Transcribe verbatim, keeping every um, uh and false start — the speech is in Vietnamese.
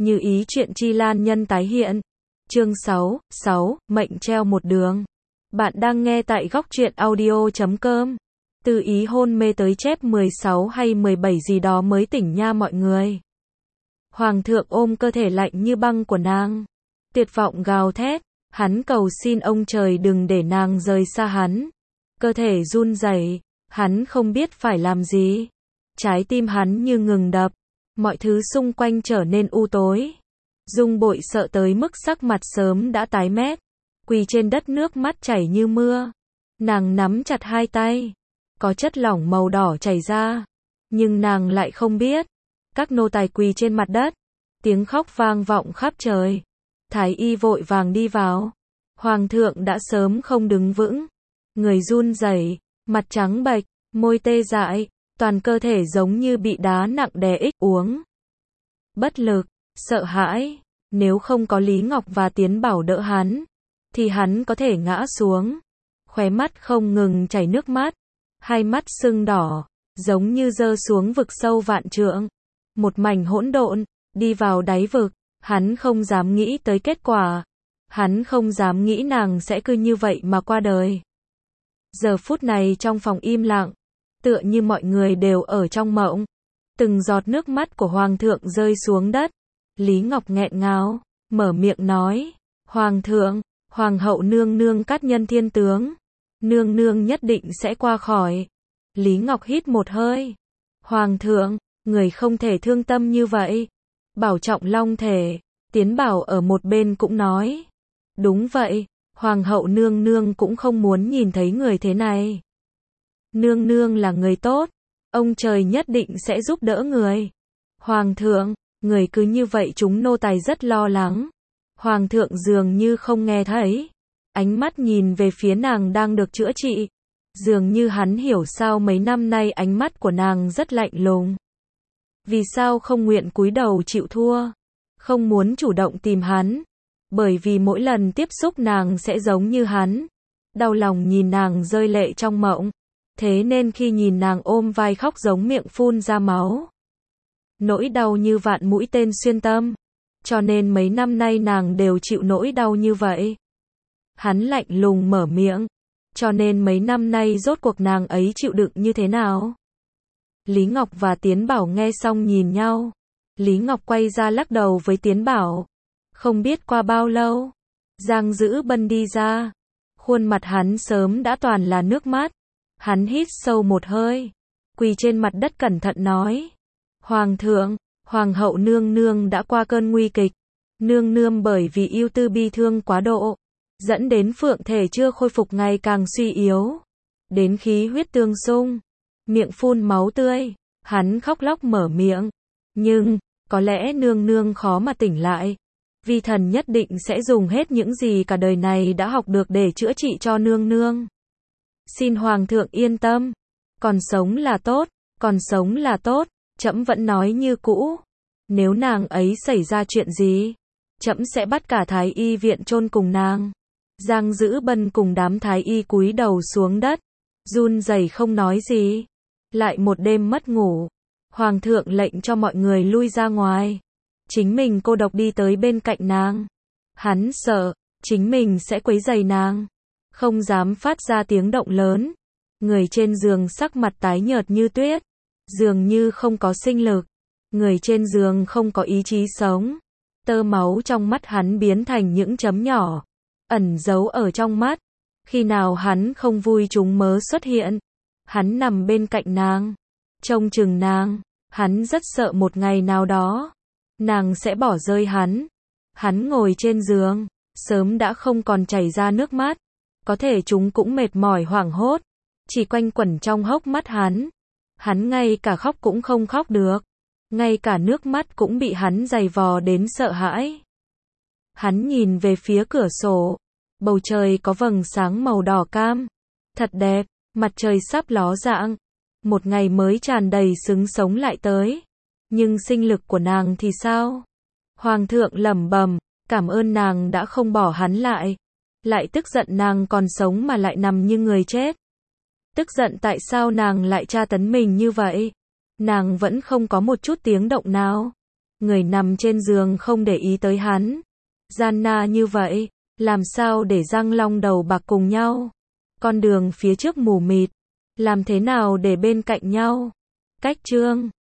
Như ý chuyện chi lan nhân tái hiện. Chương sáu, sáu, mệnh treo một đường. Bạn đang nghe tại góc truyện audio chấm com. Từ ý hôn mê tới chép mười sáu hay mười bảy gì đó mới tỉnh nha mọi người. Hoàng thượng ôm cơ thể lạnh như băng của nàng. Tuyệt vọng gào thét, hắn cầu xin ông trời đừng để nàng rời xa hắn. Cơ thể run rẩy, hắn không biết phải làm gì. Trái tim hắn như ngừng đập. Mọi thứ xung quanh trở nên u tối. Dung Bội sợ tới mức sắc mặt sớm đã tái mét. Quỳ trên đất nước mắt chảy như mưa. Nàng nắm chặt hai tay. Có chất lỏng màu đỏ chảy ra. Nhưng nàng lại không biết. Các nô tài quỳ trên mặt đất. Tiếng khóc vang vọng khắp trời. Thái y vội vàng đi vào. Hoàng thượng đã sớm không đứng vững. Người run rẩy, mặt trắng bệch, môi tê dại. Toàn cơ thể giống như bị đá nặng đè ích uống. Bất lực, sợ hãi, nếu không có Lý Ngọc và Tiến Bảo đỡ hắn, thì hắn có thể ngã xuống. Khóe mắt không ngừng chảy nước mắt, hai mắt sưng đỏ, giống như rơi xuống vực sâu vạn trượng. Một mảnh hỗn độn, đi vào đáy vực, hắn không dám nghĩ tới kết quả. Hắn không dám nghĩ nàng sẽ cứ như vậy mà qua đời. Giờ phút này trong phòng im lặng, tựa như mọi người đều ở trong mộng. Từng giọt nước mắt của Hoàng thượng rơi xuống đất. Lý Ngọc nghẹn ngào, mở miệng nói. Hoàng thượng, Hoàng hậu nương nương cát nhân thiên tướng. Nương nương nhất định sẽ qua khỏi. Lý Ngọc hít một hơi. Hoàng thượng, người không thể thương tâm như vậy. Bảo trọng long thể. Tiến Bảo ở một bên cũng nói. Đúng vậy, Hoàng hậu nương nương cũng không muốn nhìn thấy người thế này. Nương nương là người tốt, ông trời nhất định sẽ giúp đỡ người. Hoàng thượng, người cứ như vậy chúng nô tài rất lo lắng. Hoàng thượng dường như không nghe thấy. Ánh mắt nhìn về phía nàng đang được chữa trị. Dường như hắn hiểu sao mấy năm nay ánh mắt của nàng rất lạnh lùng. Vì sao không nguyện cúi đầu chịu thua? Không muốn chủ động tìm hắn. Bởi vì mỗi lần tiếp xúc nàng sẽ giống như hắn. Đau lòng nhìn nàng rơi lệ trong mộng. Thế nên khi nhìn nàng ôm vai khóc giống miệng phun ra máu. Nỗi đau như vạn mũi tên xuyên tâm. Cho nên mấy năm nay nàng đều chịu nỗi đau như vậy. Hắn lạnh lùng mở miệng. Cho nên mấy năm nay rốt cuộc nàng ấy chịu đựng như thế nào? Lý Ngọc và Tiến Bảo nghe xong nhìn nhau. Lý Ngọc quay ra lắc đầu với Tiến Bảo. Không biết qua bao lâu. Giang Dữ Bân đi ra. Khuôn mặt hắn sớm đã toàn là nước mắt. Hắn hít sâu một hơi, quỳ trên mặt đất cẩn thận nói. Hoàng thượng, Hoàng hậu nương nương đã qua cơn nguy kịch. Nương nương bởi vì ưu tư bi thương quá độ, dẫn đến phượng thể chưa khôi phục ngày càng suy yếu. Đến khí huyết tương xung, miệng phun máu tươi, hắn khóc lóc mở miệng. Nhưng, có lẽ nương nương khó mà tỉnh lại. Vi thần nhất định sẽ dùng hết những gì cả đời này đã học được để chữa trị cho nương nương. Xin Hoàng thượng yên tâm. Còn sống là tốt, còn sống là tốt, trẫm vẫn nói như cũ. Nếu nàng ấy xảy ra chuyện gì, trẫm sẽ bắt cả Thái y viện chôn cùng nàng. Giang Dữ Bân cùng đám Thái y cúi đầu xuống đất, run rẩy không nói gì. Lại một đêm mất ngủ, Hoàng thượng lệnh cho mọi người lui ra ngoài. Chính mình cô độc đi tới bên cạnh nàng. Hắn sợ, chính mình sẽ quấy rầy nàng. Không dám phát ra tiếng động lớn. Người trên giường sắc mặt tái nhợt như tuyết. Dường như không có sinh lực. Người trên giường không có ý chí sống. Tơ máu trong mắt hắn biến thành những chấm nhỏ. Ẩn giấu ở trong mắt. Khi nào hắn không vui chúng mớ xuất hiện. Hắn nằm bên cạnh nàng. Trông chừng nàng. Hắn rất sợ một ngày nào đó. Nàng sẽ bỏ rơi hắn. Hắn ngồi trên giường. Sớm đã không còn chảy ra nước mắt. Có thể chúng cũng mệt mỏi hoảng hốt. Chỉ quanh quẩn trong hốc mắt hắn. Hắn ngay cả khóc cũng không khóc được. Ngay cả nước mắt cũng bị hắn giày vò đến sợ hãi. Hắn nhìn về phía cửa sổ. Bầu trời có vầng sáng màu đỏ cam. Thật đẹp, mặt trời sắp ló dạng. Một ngày mới tràn đầy sứng sống lại tới. Nhưng sinh lực của nàng thì sao? Hoàng thượng lẩm bẩm, cảm ơn nàng đã không bỏ hắn lại. Lại tức giận nàng còn sống mà lại nằm như người chết. Tức giận tại sao nàng lại tra tấn mình như vậy. Nàng vẫn không có một chút tiếng động nào. Người nằm trên giường không để ý tới hắn. Gianna như vậy, làm sao để răng long đầu bạc cùng nhau? Con đường phía trước mù mịt, làm thế nào để bên cạnh nhau? Cách chương